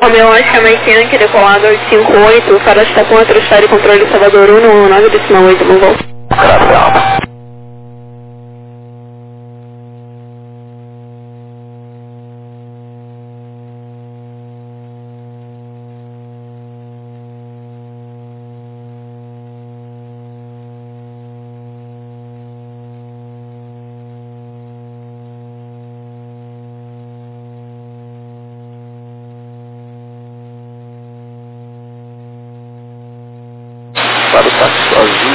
Romeu Oscar Mike Yankee, decolado 858, para estação atmosfera e controle Salvador 119,8, bom voo. Graças. Para o táxi azul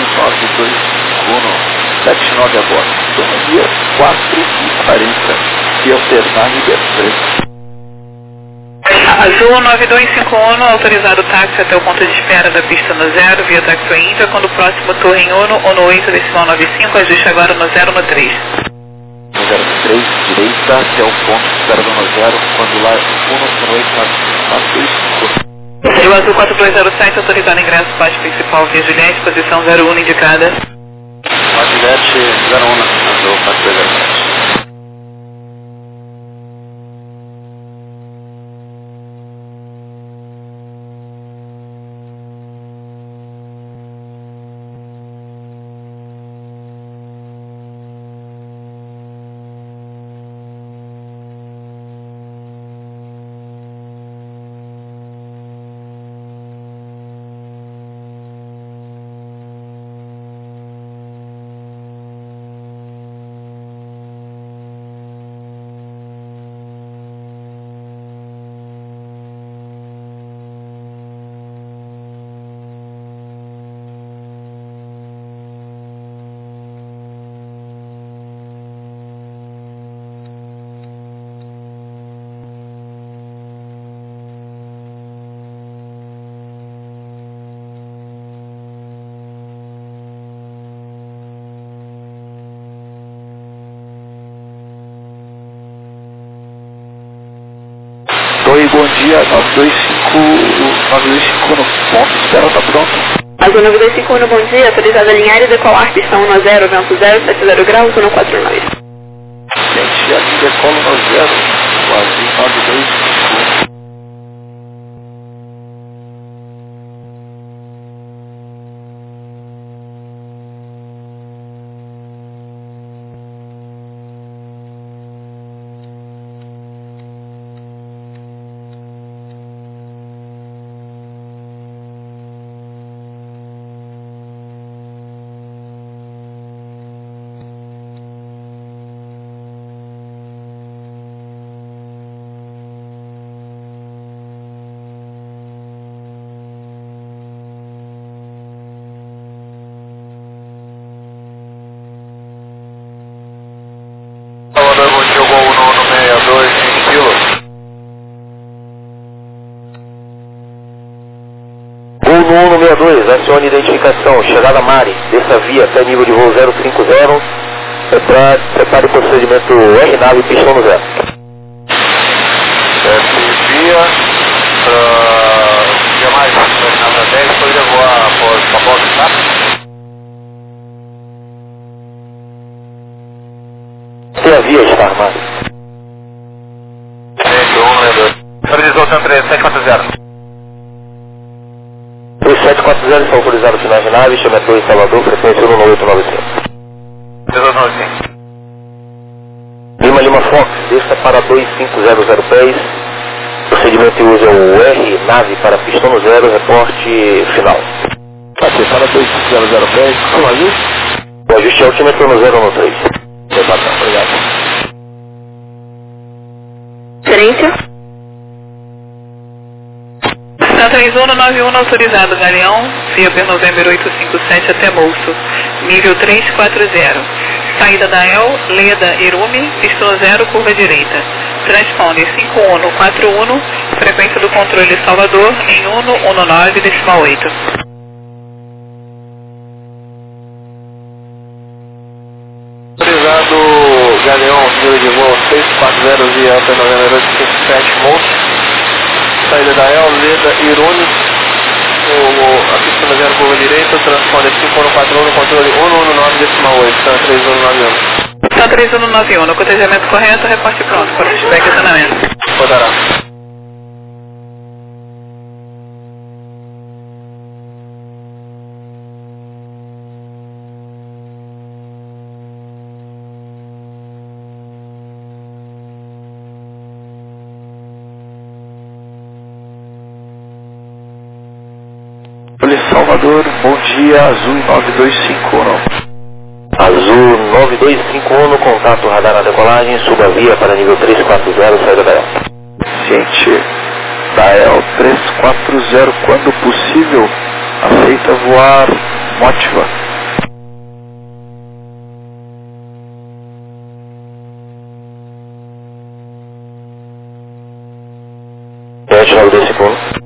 921 79 a bordo. Toma dia 4h40 e alternar Ribeirão. Azul 9251, autorizado o táxi até o ponto de espera da pista no 0, via Taxiway Inter, quando o próximo tour em Uno ou no 8 decimal 95, ajuste agora no 0 no 3. No 0 no 3, direita até o ponto de espera do no 0, quando lá Uno no 8 425. O Azul 4207, autorizado ingresso parte principal via Juliette, posição 01 indicada. Juliette 01, Azul 4207. Oi, bom dia, 925 no ponto, espera, tá pronto. Azul 9251, bom dia, autorizado a alinhar e decolar, pista 1 no 0, vento 070 graus, 149. Gente, aqui decolo no 0, o Azul 9251. Salvador, bom dia, voo 162, 5 kg. Voo no 162, acione identificação, chegada Mari, desça via até nível de voo 050, prepare procedimento R-Nave, pistão no 0. Desce via, via mais, R-Nave 10, depois levou a bordo, tá? A via está armada. 162. Previsão 3740. 3740 está autorizado o sinal de nave, chama Torre Salvador, frequência 19895. 295. Lima Fox, desça para 2500 pés. Procedimento de uso é o R, nave para pistão no 0, reporte final. Aqui para 2500 pés, como ajuste? O ajuste é altímetro no 0 no 3. Obrigado. Gerência? Santa 3191, autorizado Galeão, via November 857 até Bolso, nível 340. Saída da El, Leda, Irume, pistão 0, curva direita. Transponder 5141, frequência do controle Salvador em 119 decimal 8. Autorizado Galeão, número de voo 640 via Alta November 857, Monte. Saída da El, Leda, Irune. A pista no 0, curva direita, transponder 5141, controle 119 decimal 8, Santa 3191. Santa 3191, cotejamento correto, reporte pronto para o feedback e acionamento. Poderá. Salvador, bom dia, Azul 9251. Azul 9251 no contato radar na decolagem, suba a via para nível 340, saída da El. Ciente da El 340, quando possível, aceita voar Motiva. Ciente 9251.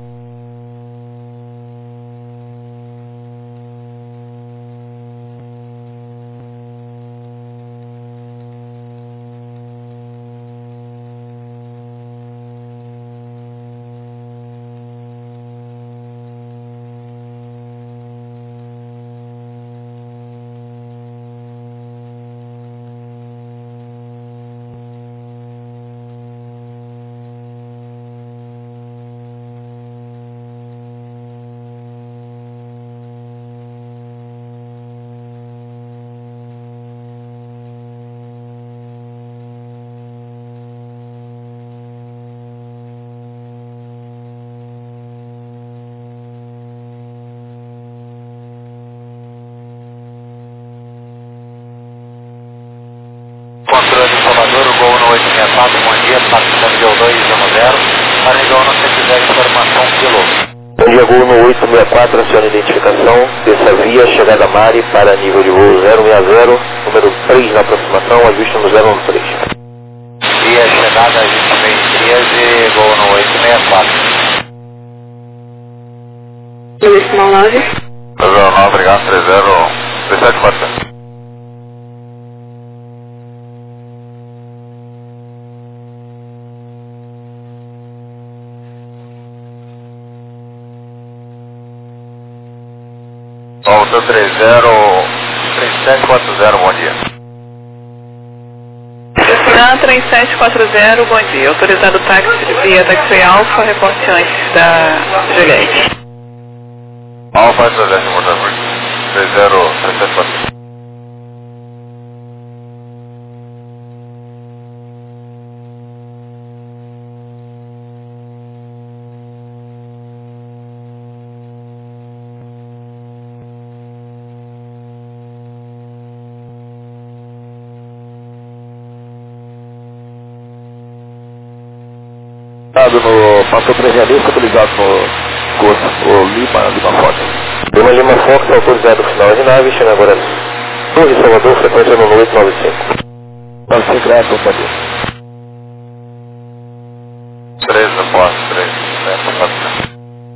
Controle de Salvador, o Gol no 864, bom dia, partida nível 210, para nível 1, se quiser informação, piloto. Bom dia, Gol no 864, acione identificação, desça via, chegada Mari para nível de voo 060, número 3 na aproximação, ajuste no 013. Via chegada 2613, Gol no 864. Decimal 9. 9, obrigado, 374. Volta 3740, bom dia. Destinado 3740, bom dia. Autorizado táxi via táxi Alfa, reporte antes da Juliette. Alfa, Juliette, motor 33740. No passou previamente, ligado no curso, o Lima Fox. Lima Fox, autorizado final de nave, chega agora Torre Salvador, frequência no 895. 95 reais, bom dia. 3 no posto, 3, 4.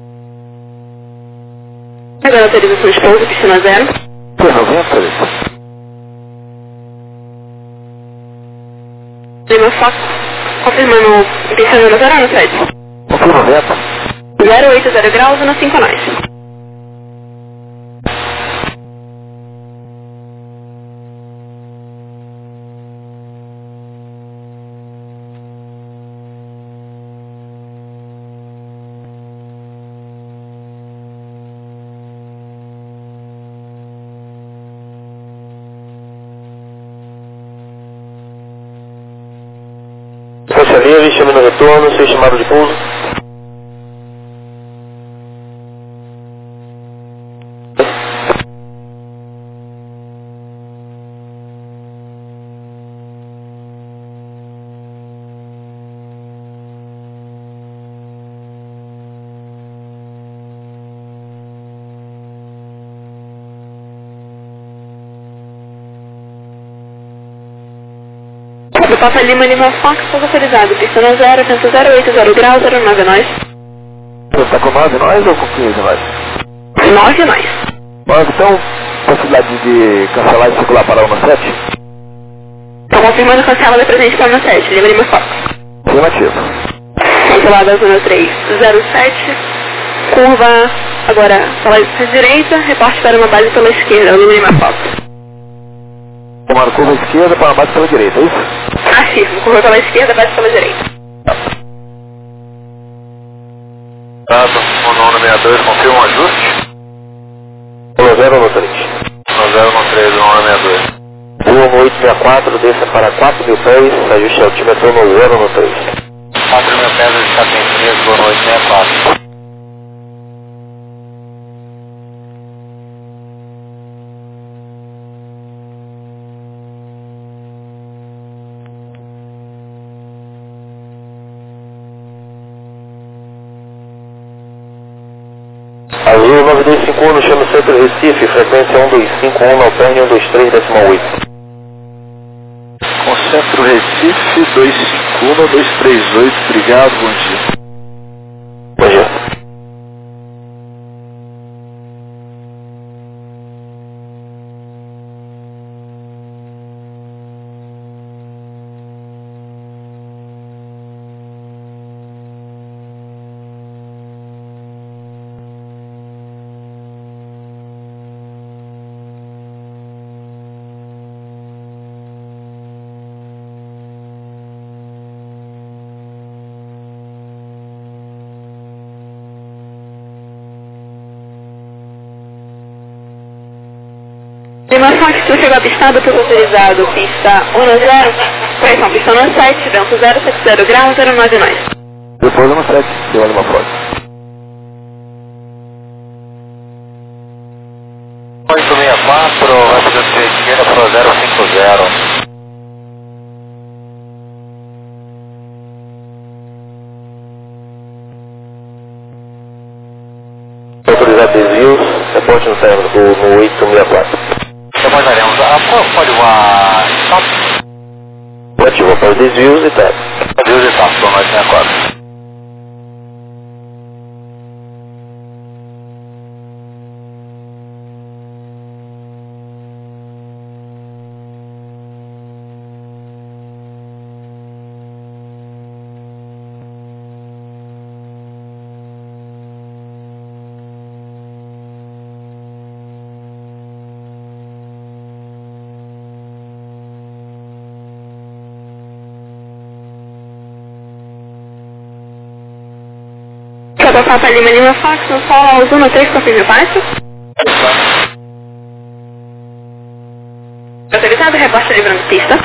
Agora autorização de pouso, piscina 0. P90, Lima Fox, confirmando piscina 0 no 7. confirma meta. 080 graus na 5 nós. Força livre, chame no retorno, seu chamado de pouso. Papa Lima Fox, pouso autorizado, piscina 0, 080 graus, 09 nós. Você está com 9 nós ou com 15 nós? 9 nós. Nós, então, possibilidade de cancelar e circular para o 17? Estou confirmando cancela da presente para o 7, Lima Fox. Afirmativo. Cancelada zona 307, curva agora pela direita, reporte para uma base pela esquerda, Lima Fox. Tomar curva esquerda para a base pela direita, é isso? Afirmo, curva pela esquerda, base pela direita. Dado, 162, confirma um ajuste. 10 no 3. 1013, 162. Voo no 864, desça para 4.000 pés, ajuste altímetro no 0 no 3. 4.000 pés de Chapin 3, boa noite, 64. 9251 chama Centro Recife, frequência 1251, Alperne 123,8. Concentro Recife, 251 238, obrigado, bom dia. Bom dia. Lima Fox, tu chegou avistado pelo autorizado, pista 10, correção, pista 17, vento 070 graus, 099. Depois no 7, senhor Lima Fox. 864, vai fazer o seu esquerda para 050. Autorizar desvios, reporte no término no 864. Trabalharemos. Pode voar stop? Ativou para os desvios e TAP. Desvios e TAP, para 964. Papa Lima Lima Fox, no sol, Zona 3, confirme o passo. Autorizado, reporte livrando pista.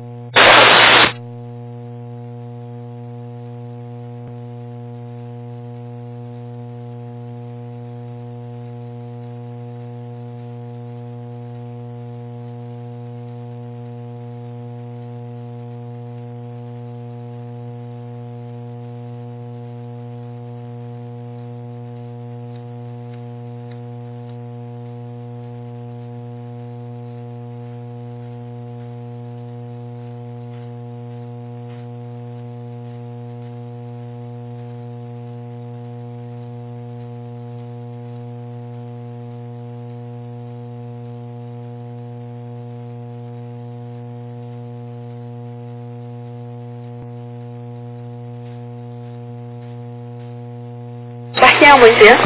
Barqueal, bom dia.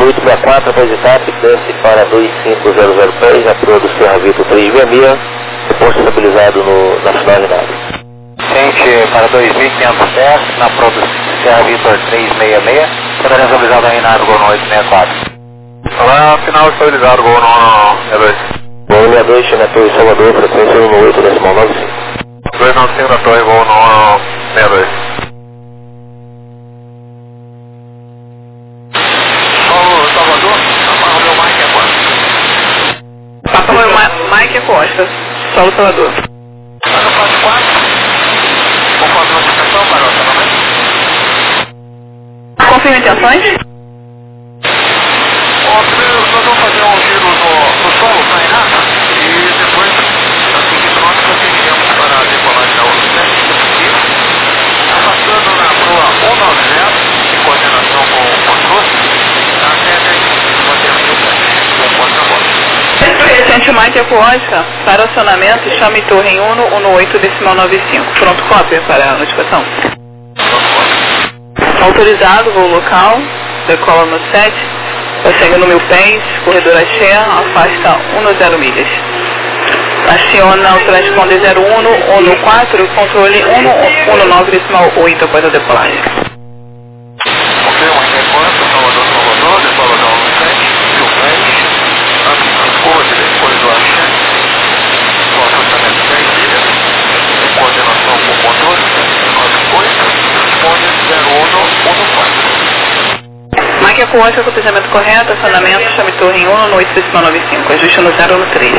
864, após etapa, desce para 2500 pés, aproa do Serra Vitor 366, posto estabilizado na final de nave. Gente, para 2.500 pés, na proa do Serra Vitor 366, poderá estabilizado em nave Gol no 864. Olá, final estabilizado, Gol no 62. Gol 62, China Torre Salvador, frequência 118,95. 295 da Torre, Gol no 62. Papa Mike Costa, Solo Salvador. Confirma intenções? Nós vamos fazer um giro no solo, na Renata, e depois, assim que pronto, nós seguiremos para a decolagem da outra e passando na proa 190, em coordenação com o controle, até Recente Mike Costa, para acionamento, chame torre em Uno 18,95. Pronto, cópia para a notificação. Autorizado, voo local, decola no 7, prossegue no 1000 pés, corredor axé, afasta 10 milhas. Aciona o transponder 01, 14, controle 119,8 após a decolagem. Ok, uma enquanto, Salvador, decola da 17, 1000 pés, curva direita, corredor axé, com afastamento 10 milhas, em coordenação com o controle, 98, transponder 0114. Mike Costa, cotejamento correto, acionamento, chame torre em 1 no 8,95, ajuste no 0 no 3.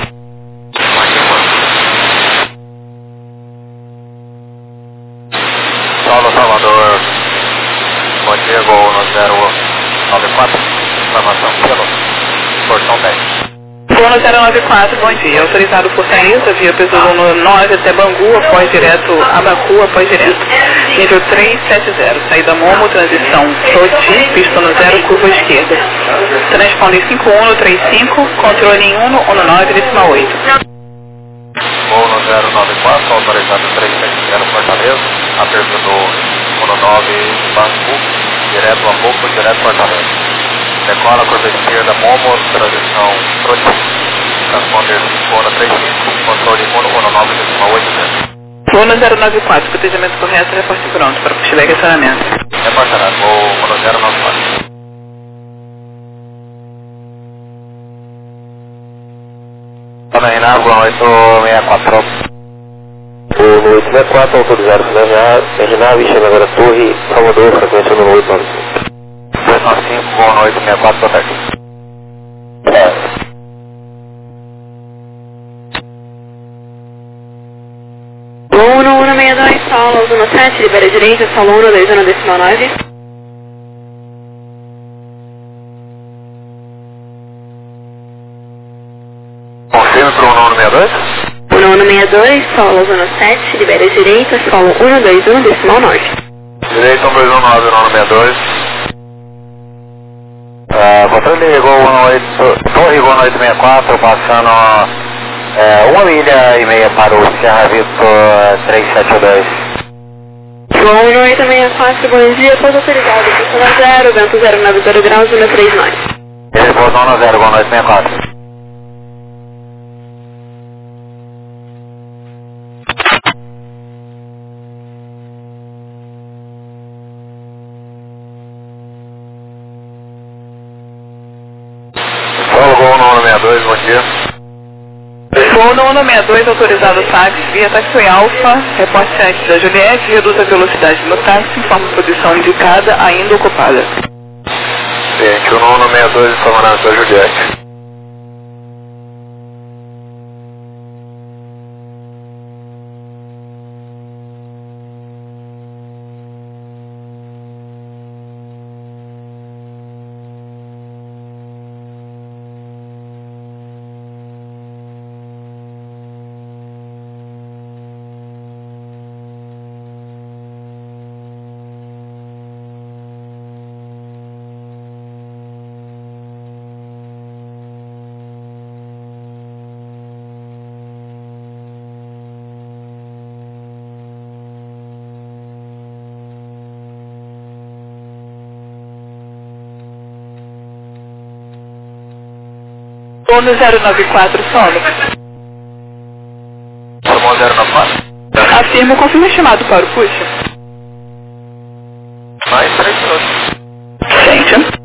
Saulo Salvador, bom dia, Gol no 094, informação pelo portão 10. Gol no 094, bom dia. Autorizado Fortaleza, via Pesouro no 9 até Bangu, após direto Abacu, após direto. Nível 370, saída Momo, transição Soti, pista no 0, curva esquerda. Transponder 5135, controle em 119,8. Gol no 094, autorizado 370 Fortaleza, aperto do 19 Bangu, direto Abacu, direto Fortaleza. Decola, curva esquerda, Momo, transição Soti, transponder 5135, controle 119,8. Voo no 094, cotejamento correto, reporte pronto para pushback e acionamento. Reportará, Gol no 094. Ana Renato, 864. O 864, autorizado final nave, chama agora Torre Salvador, frequência 11895. 295, Gol no 864, tô certo. Gol no 162, solo, zona 7, libera direita, solo 1, 2, zona decimal 9. Confirme para o 162? 162, solo, zona 7, libera direita, solo 1, 2, zona decimal 9. Direito 1219, 162. Controle ligou no 8, Torre ligou no 864, passando 1,5 milha para o Serra Vitor 372. Gol no 864, bom dia, pouso autorizado, pista 0, vento 090 graus, zona 39. Ele pousou no 0, Gol no 864. Gol no 162, bom dia. Voo no 162, autorizado táxi, via Taxi Alfa, reporte 7 da Juliette, reduz a velocidade no táxi, informa a posição indicada, ainda ocupada. Gente, o 162, informando da Juliette. Ou no 094 solo. Formou 094? Afirmo, confirma estimado para o push. Mais 3 minutos. Gente.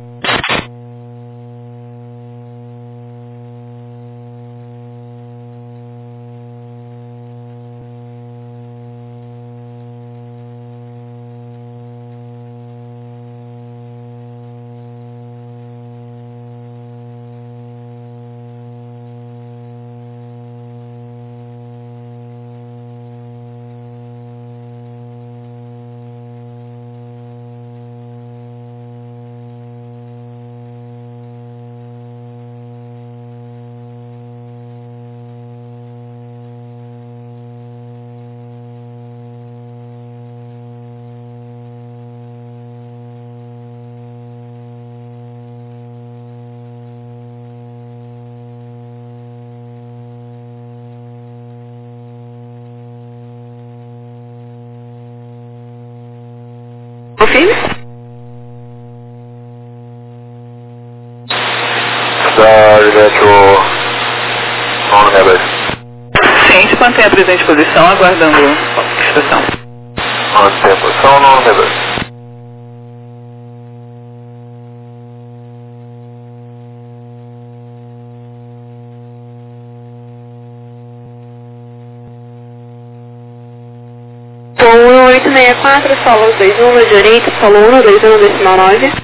Confirme? Da Juliette, o nome é aberto. Ciente, mantém a presente posição, aguardando a estação. Mantém a posição, nome é aberto. Tom 1864, solo 21 na direita, solo 1, 21 decimal 9.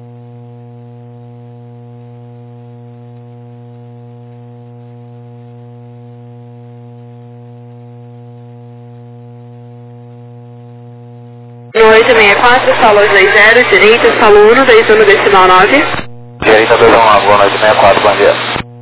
No 864, solo 20, direita, solo 1, 21 decimal 9. Direita 219, boa noite, 64, bom dia.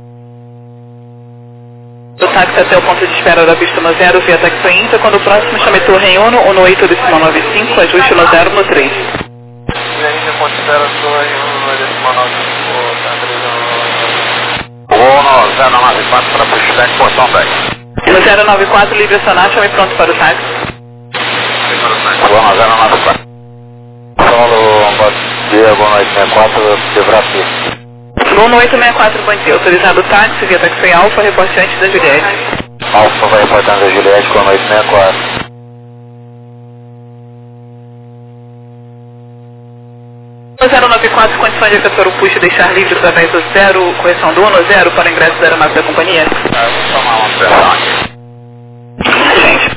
Do táxi até o ponto de espera da pista no 0 via taxi Inter, quando o próximo chame Torre em 1 ou no 8 decimal 95, ajuste no 0 no 3. E ainda considera a sua em 1 decimal 95, tá 3 Vou no 094 para pushback, portão back. No 094, livre acionar, chame pronto para o táxi. Vou no 094. Solo, bom dia, boa noite, 64, quebrar aqui. Voo no 864, bom dia. Autorizado o táxi via taxi Alfa, reporte antes da Juliette. Alfa vai reportando a Juliette, boa noite, 64. No 094, condições de efetuar o push e deixar livre através do 0, correção do 1 no 0 para o ingresso da aeronave da companhia. Vou tomar uma pressão aqui. Gente.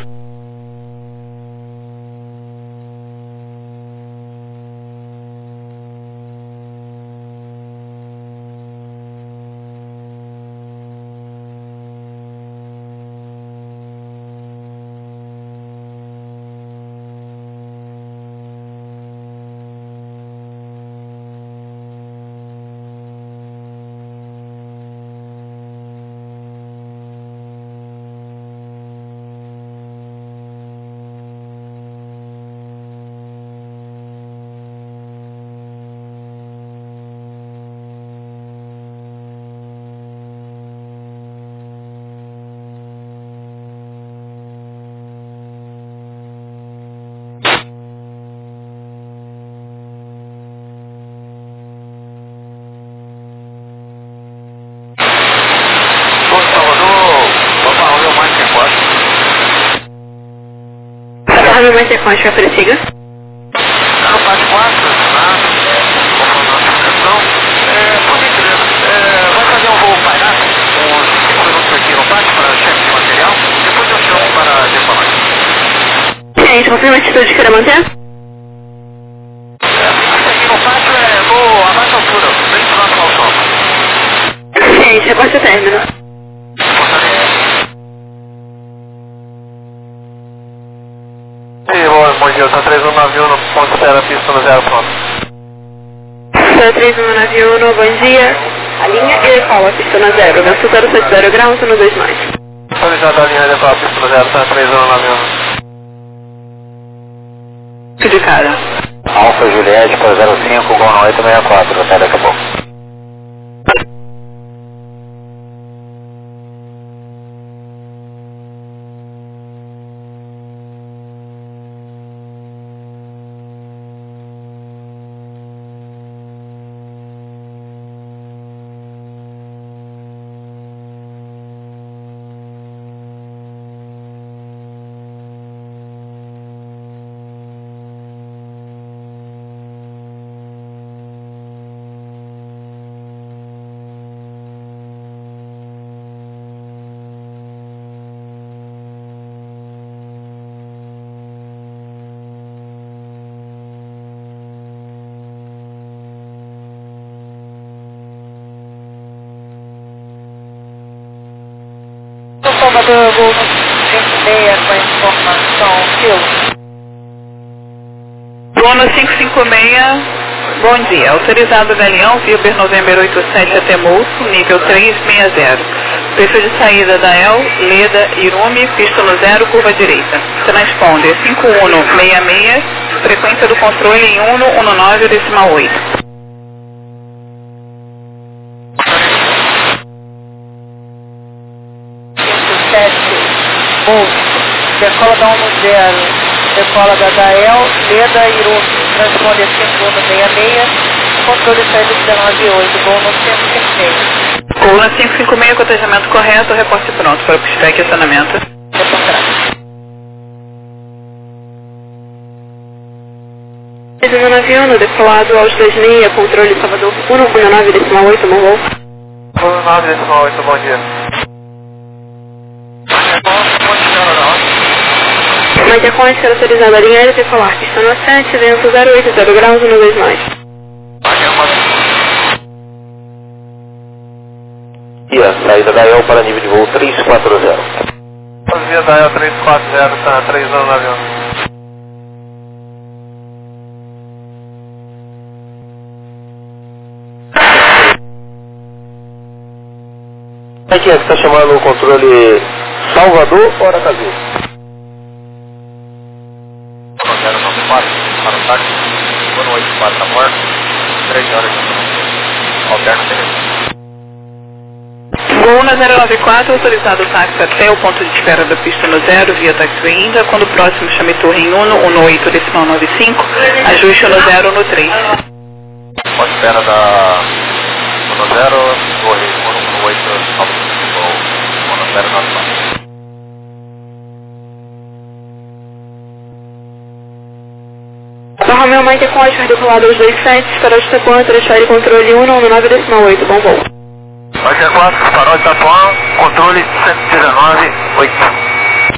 Salve mais sequência, Apreciga. No parte 4, como notificação, por gentileza, vai fazer um voo pairado, uns 5 minutos aqui no pátio para cheque de material, depois eu chamo para decolar. Gente, confirma a atitude que queira manter? Aqui no pátio voo a mais altura, bem próximo ao sol. Gente, reporte o término. Bom dia, tá 3191 no ponto de espera, pista no 0 pronto. 3191, bom dia. A linha e decola, pista no 0. Vento 070 graus, no 2 mais. Atualizada a linha de decola, pista no 0, tá 3191. De cara. Alfa Juliette para 05, Gol 864, até daqui a pouco. voo 556 com a informação, Kilo. Voo 556, bom dia. Autorizado Galeão, Viber November 87 até Moço, nível 360. Perfil de saída da El, Leda, Irumi, pista no 0, curva direita. Transponder 5166, frequência do controle em 119,8. Decola da 10, decola da Dael, Leda, Irumi, transponder 5166, controle saída de 198, voo no 556. Coluna 556, cotejamento correto, reporte pronto para o pushback e acionamento. No avião, decolado aos 26, controle Salvador 119,8, bom voo. 119,8, bom dia. Mike Conte, ser autorizada a linha aérea decolar, pista no 7, vento 080 graus, 129. E a saída da El para nível de voo 340. Via da El 340, está 3 anos no avião. Aqui, você está chamando o controle Salvador ou Aracaju? 094, para o táxi, 184 na porta, 3 horas de alterno direito. Voo na 094, autorizado o táxi até o ponto de espera da pista no 0, via taxiway India. Quando o próximo chame torre em 118,95, ajuste no 0 no 3. Ponto de espera da 10, torre 118,95, ou 094. Romeo Mike Conte, decolado aos 27, para o Itapuã, transfere controle 119,8, bom voo. Mike 4, farol de Itapuã, controle 119,8.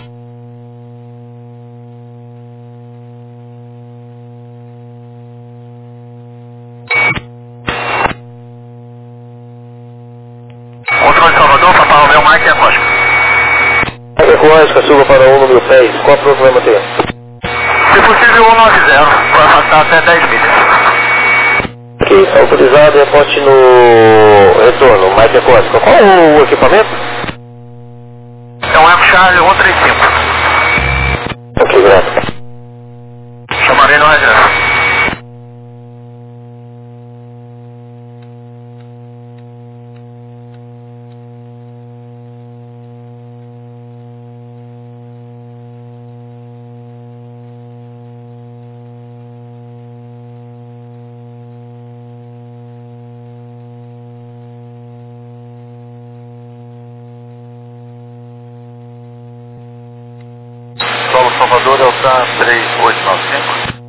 Controle de Salvador, Papa Romeo Mike Acosta. Ecoática, suba para 1 no 1000 pés. Qual o problema tem? Se possível, 190, para afastar até 10 milhas. Ok, autorizado, reporte no retorno, Mike Acosta. Qual o equipamento? É um F Charlie 135. Ok, graças. Chamarei no regresso. Solo Salvador é o TAN 3895.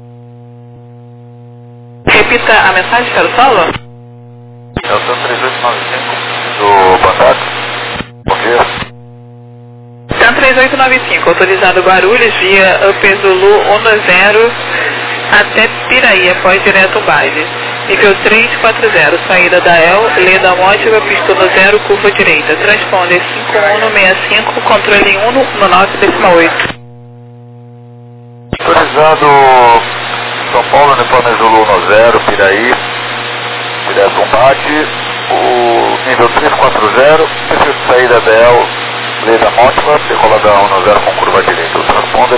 Repita a mensagem para o solo. É o TAN 3895 do Bandato. Bom dia. TAN 3895, autorizado Guarulhos, via Upezulu 10 até Piraí, após direto baile. Nível 340, saída da El, Leda Módiva, pista no 0, curva direita. Transponder 5165, controle em 119,8. Autorizado São Paulo, Nepal, Zulu 10, Piraí, direto combate, o nível 340, perfil de saída da El, Leda Módiva, decoladão 10 com curva direita. O transponder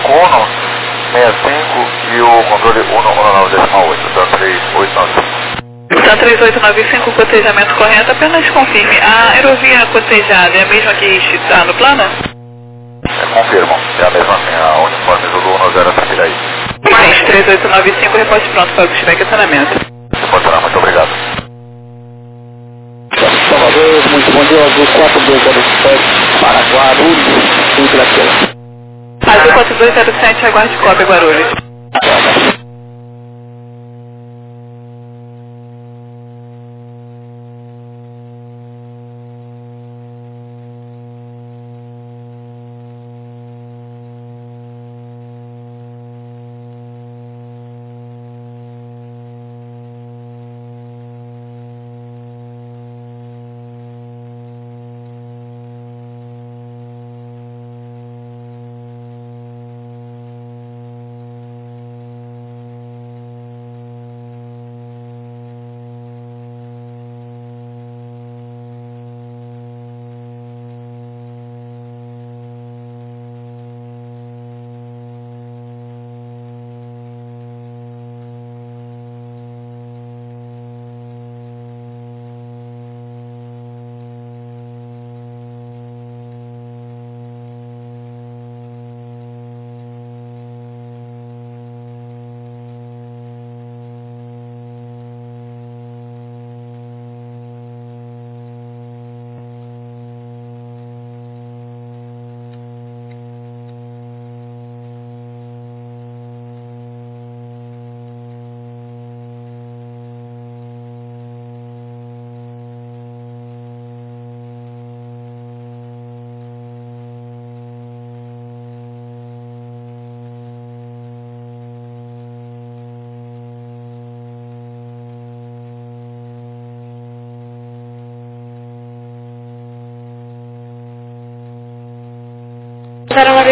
5165 e o controle 119,8, então 3895. TAN 3895, cotejamento correto, apenas confirme. A aerovia cotejada é a mesma que está no plano? Confirmam, é a mesma assim, a uniforme Zulu 10 até Piraí. Mais 3895, reposte pronto para o pushback e acionamento. Reportará, muito obrigado. Salvador, muito bom dia, Azul 4207 para Guarulhos, em Graciela. Azul 4207, aguarde cópia, Guarulhos.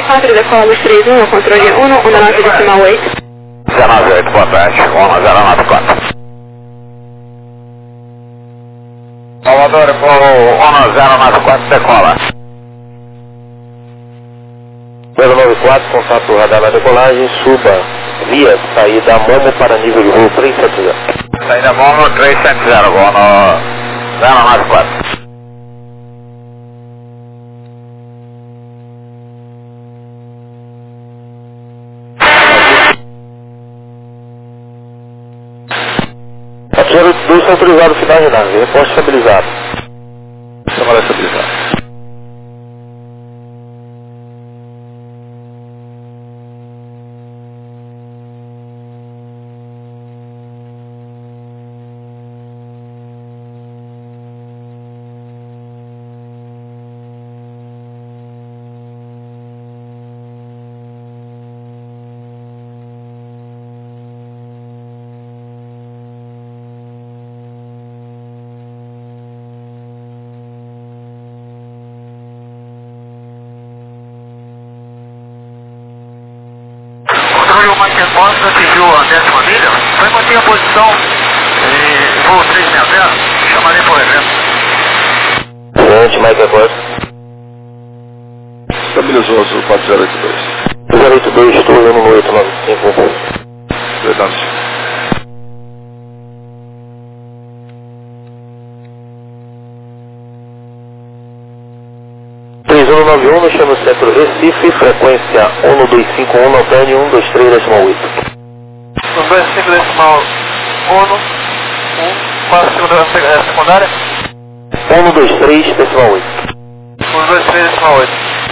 4, decola 31, controle 1, 19,8. 198, boa tarde, 1094. Salvador, voo 1094, decola. 094, contato radar na decolagem, suba via saída Momo para nível de voo 370. Saída Momo 370, voo no 094. Passageiro 2 está autorizado final de nave, reposte estabilizado. Chamada estabilizada. O Mike Boston atingiu a 10ª milha, vai manter a posição em voo 360, chamarei por evento. Frente, Mike Boston. Estabilizou o 4082. 082, estou indo no 895. Verdade. no chama o centro Recife, frequência 1251, Antônio 123 decimal 8. 125 decimal 1, qual a secundária? 123 decimal 8. 123 decimal 8.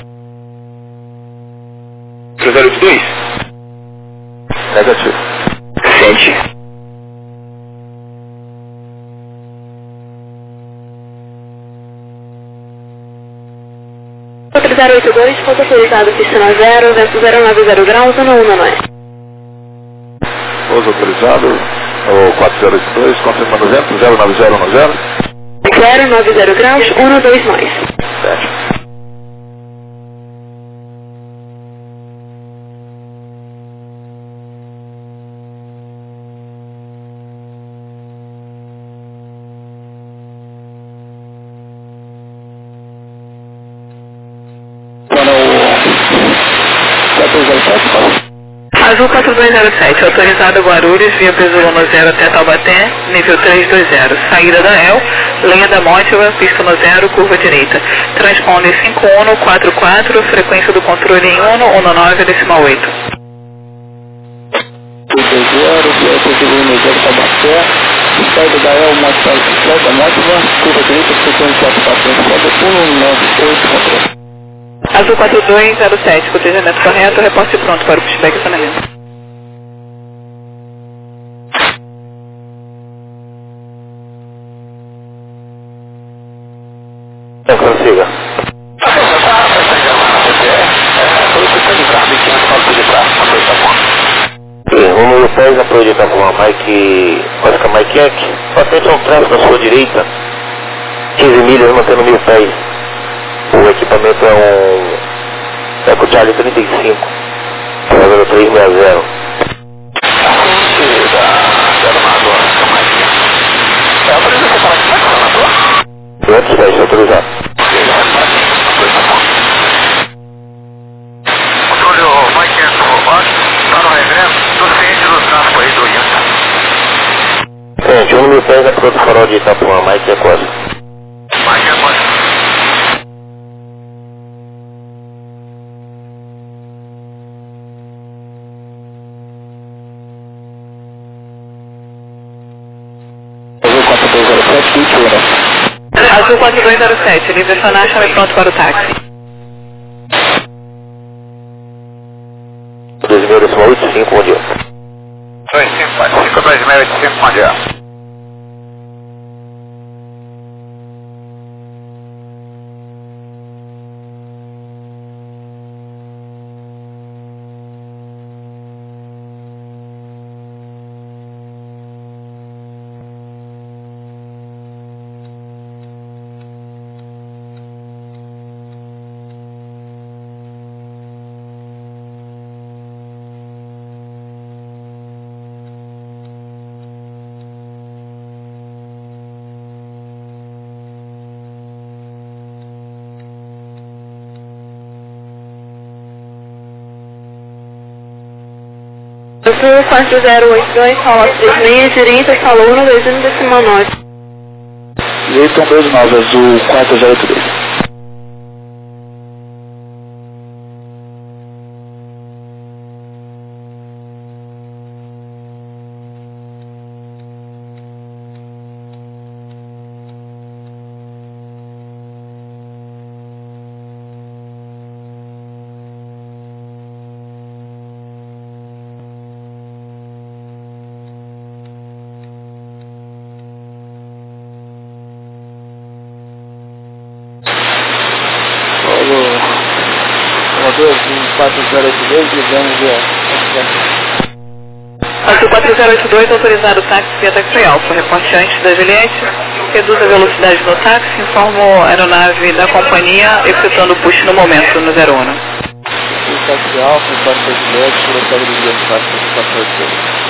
382? Negativo. Sente. Outro 082, ponto autorizado, pista 0, vento 090 graus, 119. Pouso autorizado, o 4082, confirmando vento, 09010. 090 graus, 129. Certo. Azul 4207, autorizado Guarulhos, via Pesolano 0 até Taubaté, nível 320. Saída da EL, linha da Mótiva, pista no 0, curva direita. Transponder 5144, frequência do controle em 119 decimal 8. 320, via Pesolano 0 Taubaté, saída da EL, Mótiva, curva direita, frequência 198, Azul 4207, cotejamento correto, reporte pronto para o pushback e saneamento. Consiga. Rumo do pés, aproveita com uma Mike, quase com a Mike Yankee. Patente um trânsito na sua direita, 15 milhas mantendo 1000 pés. O equipamento é um Eco Charlie 35, número 360. Quantos pés autorizado? Controle o Mike está no regresso, estou ciente do tráfego aí do Ian. Gente, 1000 pés é pro farol de Itapuã, Mike é Costa. Mike é Costa. Azul 4207, livre sonar, chame pronto para o táxi. 2085, bom dia. 2545, 2085, bom dia. Azul 4082, rola 36, direita, salão 121,9. Direita 129, azul 4082. Azul 4082, ligamos Azul 4082, autorizado o táxi via Taxi Alfa. Reporte antes da Juliette, reduz a velocidade do táxi, informa a aeronave da companhia, efetuando o push no momento, no 01. Taxi Alfa, reporte da Juliette, velocidade do táxi 482.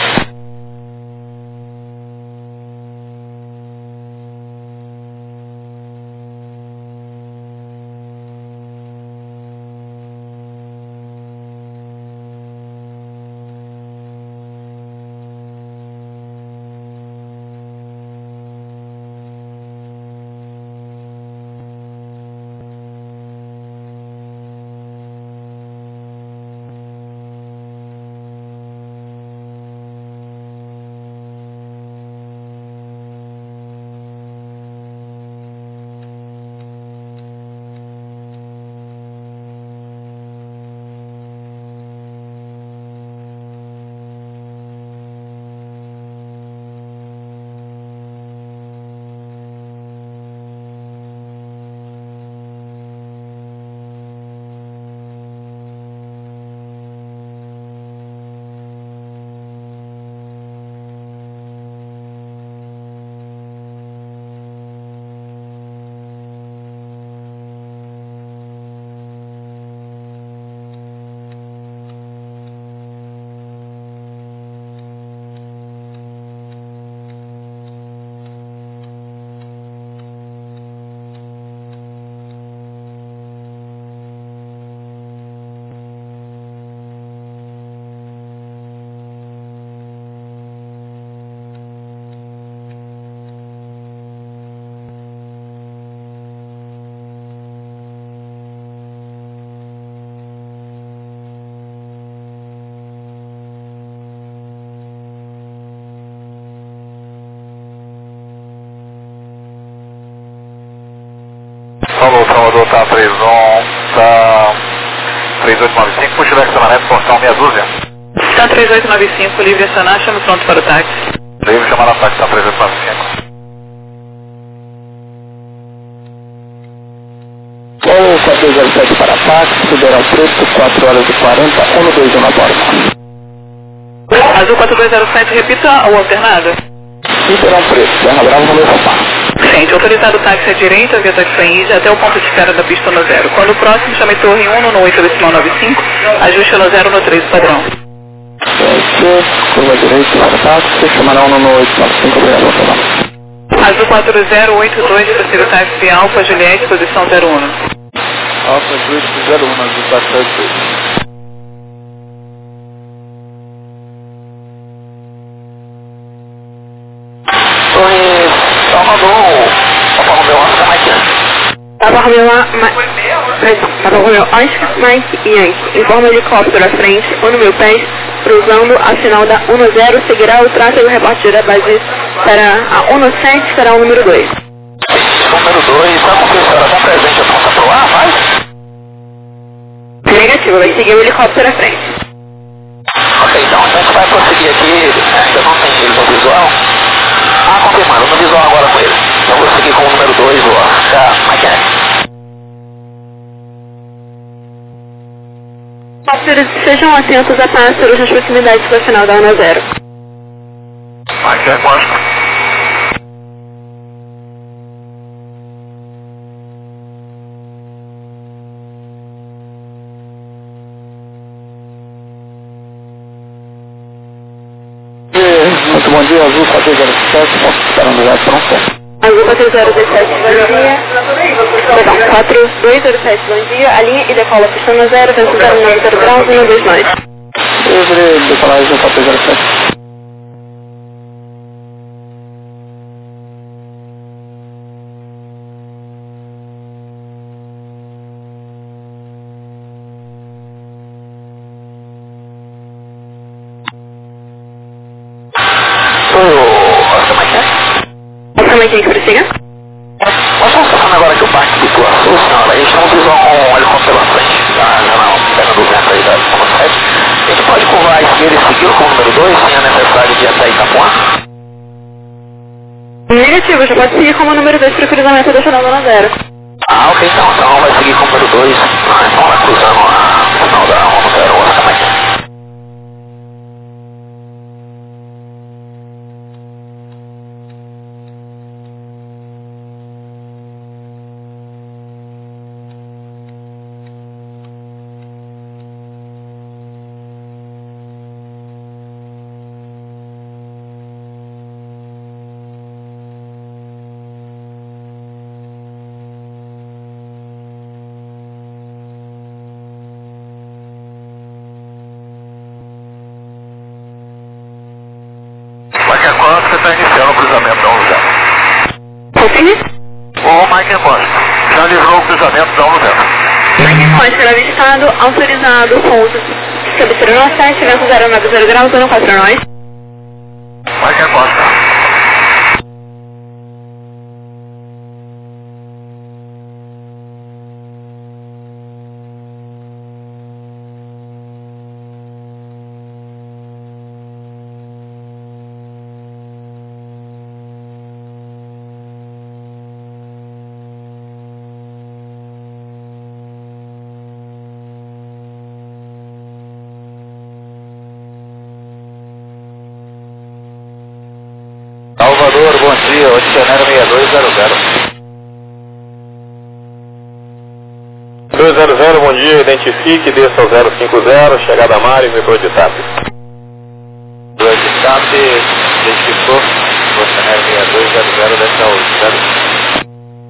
Salvador, tá 31, tá 3895, puxa o estacionamento, portão meia dúzia. Tá 3895, livre acionar, chama pronto para o táxi. Livre chamar na táxi, tá 3895. Gol 407 para táxi, Federal Preto, 4 horas e 40, 121 na borda. Azul 4207, repita o alternado. Federal Preto, Serra Brava, número 4. Gente, autorizado o táxi à direita, via Taxi até o ponto de espera da pista no 0. Quando o próximo, chame torre 1 no 8,95, ajuste no 0 no 3 padrão. Curva direita para táxi, chamará 1 no 895, obrigado, padrão. Azul 4082, terceiro táxi Alfa Juliette, posição 01. Alfa Juliette 01, azul 482. Papa Romeo Oscar, Mike e Yankee. Informa o helicóptero à frente, 1 no 1000 pés, cruzando a final da 10, seguirá o tráfego repórter da base para a 17, será o número 2. Número 2, vai acontecer, ela está presente, aponta pro ar, vai? Negativo, vai seguir o helicóptero à frente. Ok, então a gente vai prosseguir aqui, ainda não tem ele no visual. Confirmando, no visual agora com ele. Então vou seguir com o número 2, o Oscar Mike. Pássaros, sejam atentos a pássaros nas proximidades da final da 10. Mike, Oscar. Muito bom dia, Azul 407, posso ficar no lugar pronto? Azul 4017, bom dia. Perdão, 4207, bom dia. A linha e decola pista no 0, vento 09 graus, 129. Eu virei decolagem no 407. Oscar Mike, prossiga. Nós estamos passando agora aqui o parque de Ituaçu, senhora. A gente tem uma visão com um helicóptero pela frente, já na perna do vento aí da 7. A gente pode curvar a esquerda e seguir com o número 2, sem a necessidade de ir até Itapuã? Negativo, já pode seguir como número 2 para o cruzamento da final da 0. Ah, ok, então vai seguir com o número 2. Então vai cruzando a final da 10, Oscar Mike. Mike Costa, você está iniciando o cruzamento da 10. Confirme? Ô, Mike Costa, já livrou o cruzamento da 10. Mike Costa, será avistado, autorizado, pouso. Cabeceira 7, vento 090 graus, 14 nós. Mike Costa. Salvador, bom dia, Oceanário 6200. 200, bom dia, identifique, desça ao 050, chegada a Mari, metrô de TAP. Metrô de TAP, identificou, Oceanário 6200, desce ao 0.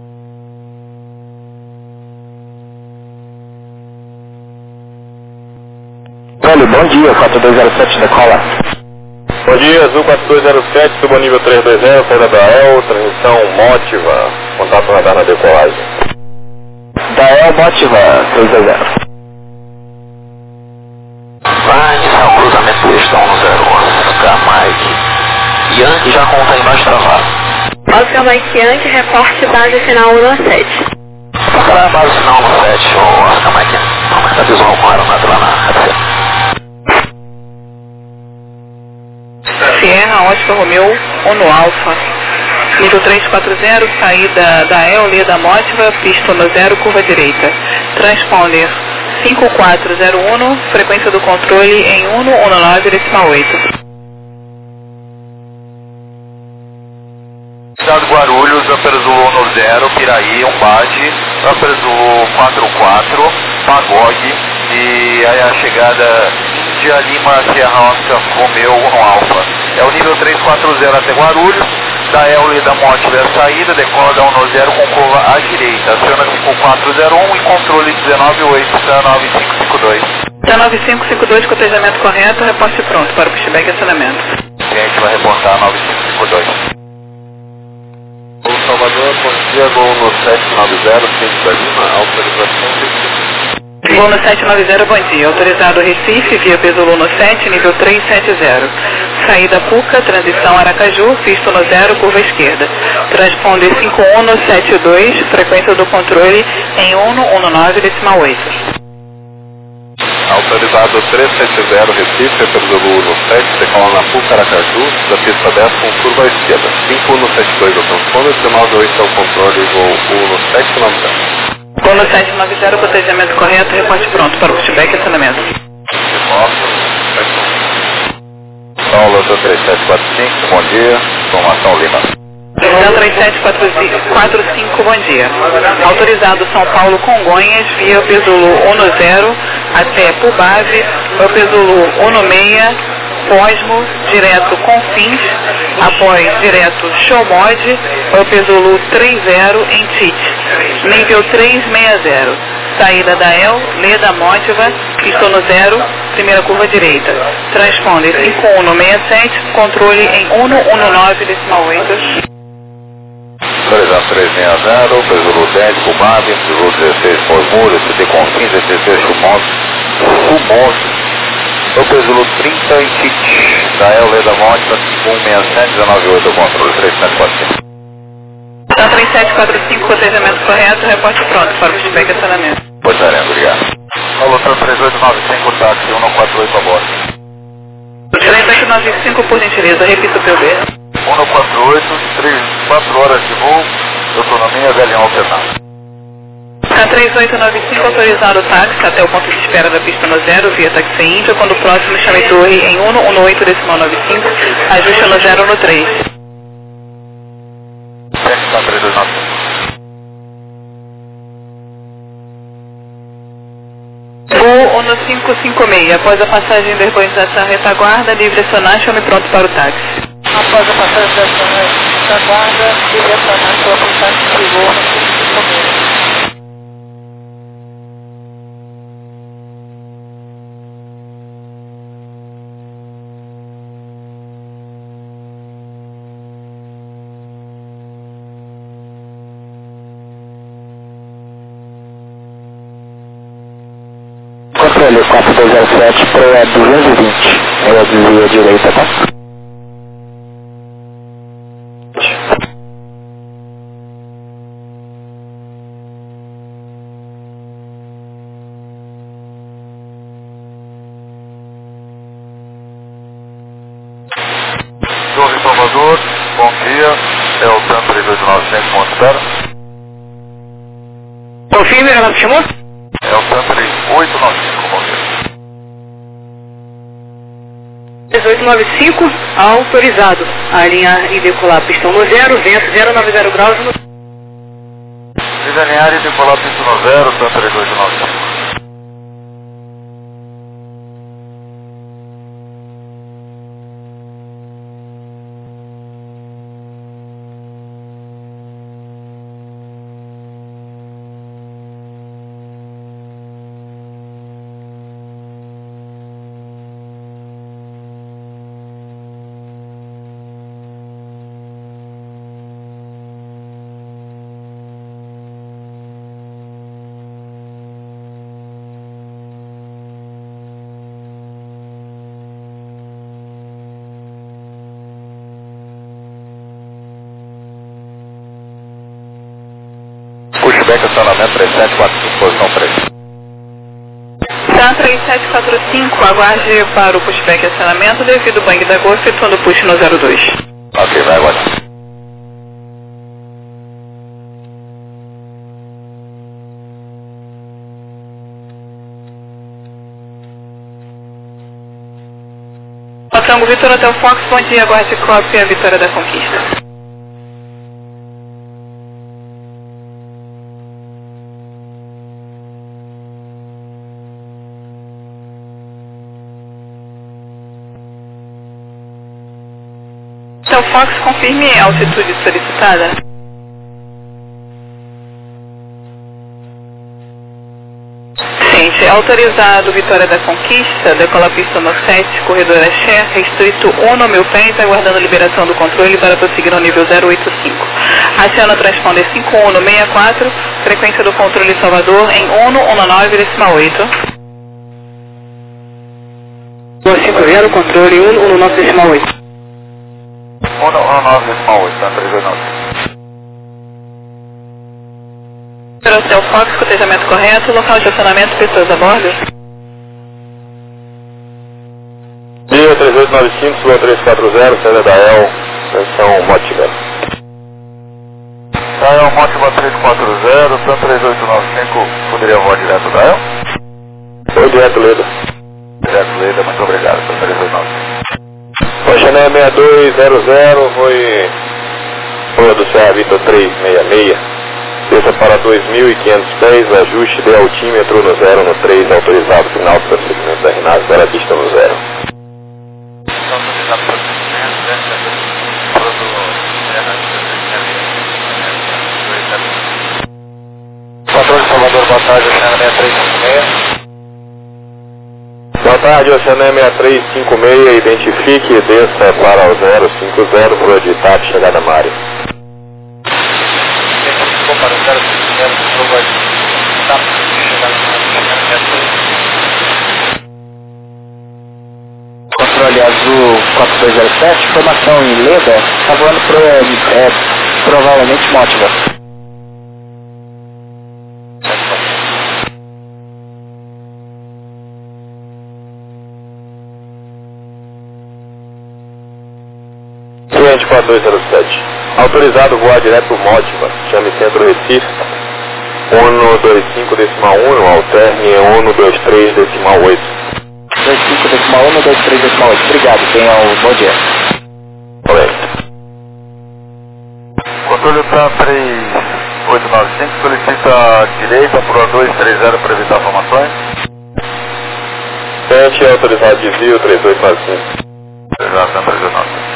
Velho, bom dia, 4207 decola. Bom dia, Azul 4207, suba nível 320, saída da El, transmissão Motiva, contato radar na decolagem. Da El Motiva, 320. Vai iniciar o cruzamento do Estão no 011, Oscar Mike Yankee já conta embaixo travado. Oscar Mike Yankee, reporte base final 17. Qual é a base final no 7, Oscar Mike? Como é que tá visual com a aeronave lá na cabeceira? Sierra, Oscar Romeu, ONU Alfa. Nível 340, saída da El, Leda Motiva, pista no 0, curva direita. Transponder 5401, frequência do controle em 119,8. Cidade Guarulhos, Upper Zulu no 0, Piraí, Umbade, Upper Zulu 44, Magog, e aí a chegada Índia Lima Sierra Oscar Romeu no Alfa. É o nível 340 até Guarulhos, da El e da Motiva é a saída, decola da 10 com curva à direita, aciona 5401 e controle 198 para 9552. 9552, cotejamento correto, reporte pronto para o pushback e acionamento. A gente vai reportar 9552. Salvador, bom dia, voo no 790, centro da Lima, autorização Recife. Voo no 790, bom dia, autorizado Recife, via Peso no 7, nível 370. Saída Puca, transição Aracaju, visto no 0, curva esquerda. Transponder 5172, frequência do controle em 119,8. Autorizado 370 Recife, Perzolu no 7, decola na Puca Aracaju, da pista 10 com curva à esquerda. 5172 ao transponder, 198 ao controle, voo no 790. Voo no 790, cotejamento correto, reporte pronto para o pushback e acionamento. Paulo do 3745, bom dia, informação Lima. Então 3745, bom dia. Autorizado São Paulo Congonhas, via Pesulu 10 até Pubave, Pesulu 16, Posmo, direto Confins, após direto Showmod, Pesulu 30 em Tite, nível 360. Saída da El, Leda Motiva, estou no 0, primeira curva direita. Transponder 5167, controle em 119,8. Autorizado 360, Pesouro 10, Cumab, Pesouro 16, Mosmuro, ST Confins, ST Chumonte, o Pesouro 30 em kit, da El Leda Monte, 167, 198, controle 3745. Então 3745, cotejamento correto, reporte pronto, para o feedback e acionamento. Portaremos, obrigado. Alô, 3895, táxi 148 a bordo. 3895, por gentileza, repita o PB. 148, 4 horas de voo, autonomia Galeão alternado. A 3895, autorizado o táxi até o ponto de espera da pista no 0, via táxi Índia, quando próximo chame torre em 118,95, ajuste no 0 no 3. Está 3295. Voo no 556, após a passagem da urbanização retaguarda, livre acionar, chame pronto para o táxi. Após a passagem da guarda, livre acionar para o táxi de voo no 556. Controle 4207 para 220, ela desvia direita, tá? Torre Salvador, bom dia, é o TAM 3895, ponto espera. Confirme, ela me chamou? É o TAM 3895, bom dia. 1895, autorizado. Alinhar e decolar pistão no 0, vento 090 graus no... Desalinhar e decolar pista no 0, TAM 3895. Pushback, acionamento 3745, posição 3. Tá 3745, aguarde para o pushback e acionamento devido ao bang da Gol, efetuando push no 02. Ok, vai aguardar. Tango Vitor Hotel Fox, bom dia, aguarde cópia, a Vitória da Conquista. Hotel Fox, confirme a altitude solicitada. Gente, autorizado Vitória da Conquista, decola pista no 7, corredor Axé, restrito 1 no 1000 pés, aguardando a liberação do controle para prosseguir no nível 085. Aciona o transponder 5164, frequência do controle Salvador em 119,8. 50, controle 119,8. 119,8, tá 389. Hotel Fox, cotejamento correto, local de estacionamento, pessoas a bordo. Dia 3895, Sula 340, saída da El, estação Motiva. Da El Motiva 340, TAM 3895, poderia voar direto da El? Foi direto, Leda. Direto, Leda, muito obrigado, TAM 3895. Oxané 6200, foi do Serra Vitor 366. Desça para 2.500 pés, ajuste de altímetro no 0 no 3, autorizado final do procedimento da RNAV, Bela Vista no 0. Autorizado Controle de Salvador, boa tarde, Oceana 6356. Boa tarde, Oceané 6356, identifique e desça para o 050 por de TAP, chegada na área. Controle azul 4207, formação em Leda, está voando provavelmente Mótiva. Cliente 4207, autorizado voar direto para Mótiva, chame Centro Recife, 125.1, alterne 123.8. 25.1, 23.8. Obrigado, tenham um bom dia. Oi. Controle TAM 3895, solicita direita para 230 para evitar formações. Cliente autorizado desvio 3895. Obrigado, TAM 39.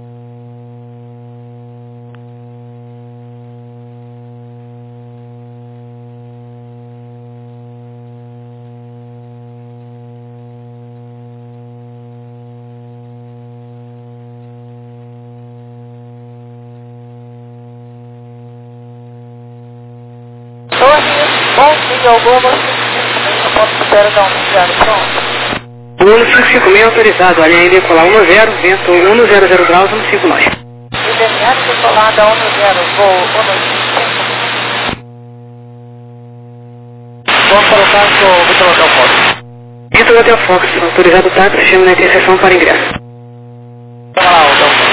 Bom dia, alguma. Eu posso esperar dar um zero, pronto. O 1556 autorizado, a linha decolar 10, vento 100 graus, 159. IDMR decolada 10, voo 155. Vamos colocar o Vitor Hotel Fox. Vitor Hotel Fox, autorizado táxi, chama na interseção para ingresso. Vamos lá, Hotel Fox.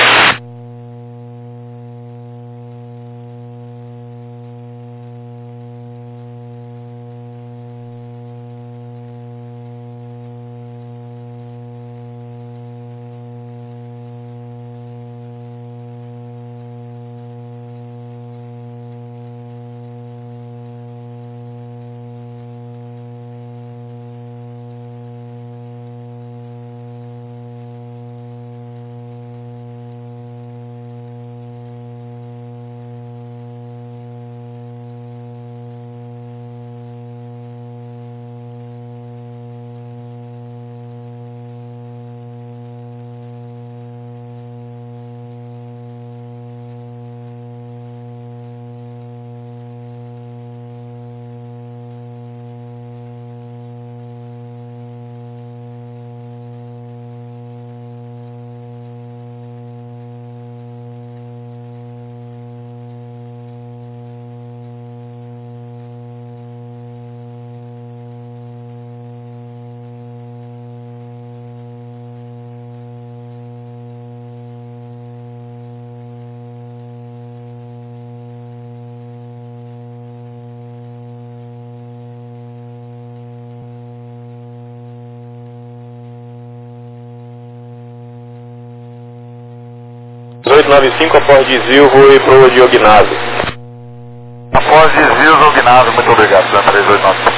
Após desvio, vou para o Diognásio. Após desvio, Diognásio, muito obrigado, TAM 3895.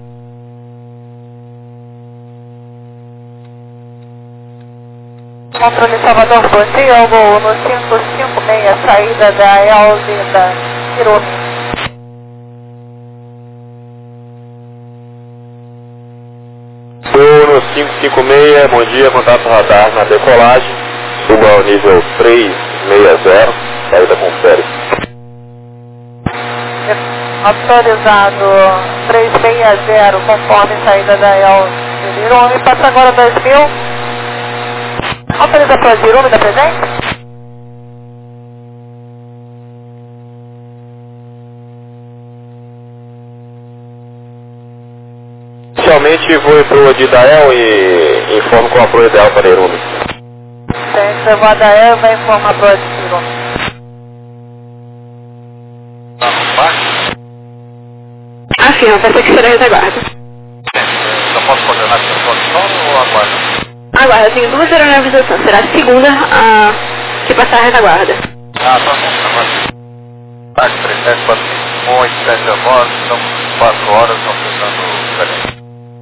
Controle Salvador, bom dia, voo no 556, saída da Elzida, Tirou. Vou no 556, bom dia, contato radar na decolagem, suba ao nível 360, saída com férias. Autorizado 360, conforme saída da Elzida, Irome, passa agora 2000. Autoriza para o Irome da presente? Inicialmente vou para o Didael e informo com a proa ideal para Irome. Gente, o Adael vai informar para o Irome. Afirma, vai ter que ser a retaguarda. Eu posso coordenar a condição ou aguarda? Aguarda, tenho duas aeronaves de ação. Será a segunda que passar a retaguarda. Ah, tá bom. Tarde 3745, 87 horas, são 4 horas, estão ficando diferente.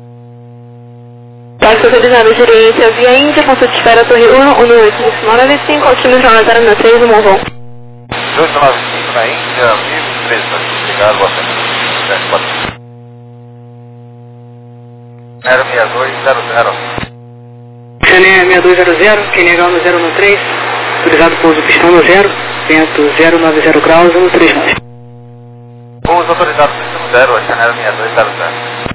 Táxi autorizado, gerência via Índia, ponto de espera Torre 1, 185, altímetro 096 do Monvão. 895 na Índia, 1013, obrigado, boa tarde. 06200. Kenya 6200, Kenya Galo 013, autorizado pouso pistão no 0, vento 090 graus, 13 nós. Pouso autorizado pistão 0, Chanel 6200.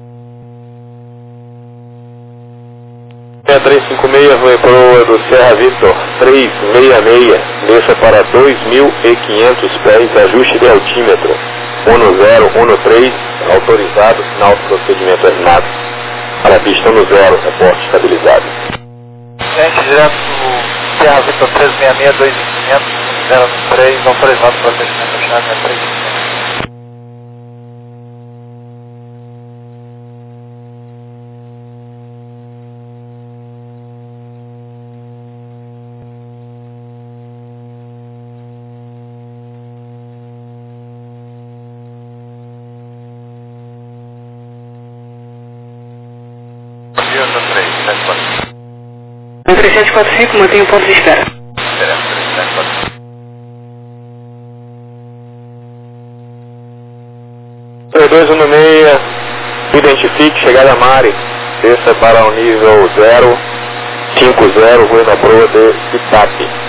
6356 foi proa do Serra Vitor 366, desça para 2.500 pés, ajuste de altímetro 1013, autorizado, sinal de procedimento armado. Para pista no 0, reporte estabilizado. Gente, direto do Serra Vitor 366, 2500, 013, autorizado procedimento armado 3. No 3745, mantenha o ponto de espera. 3216, identifique, chegada a Mari, desça para o nível 050, rua da proa de Itape.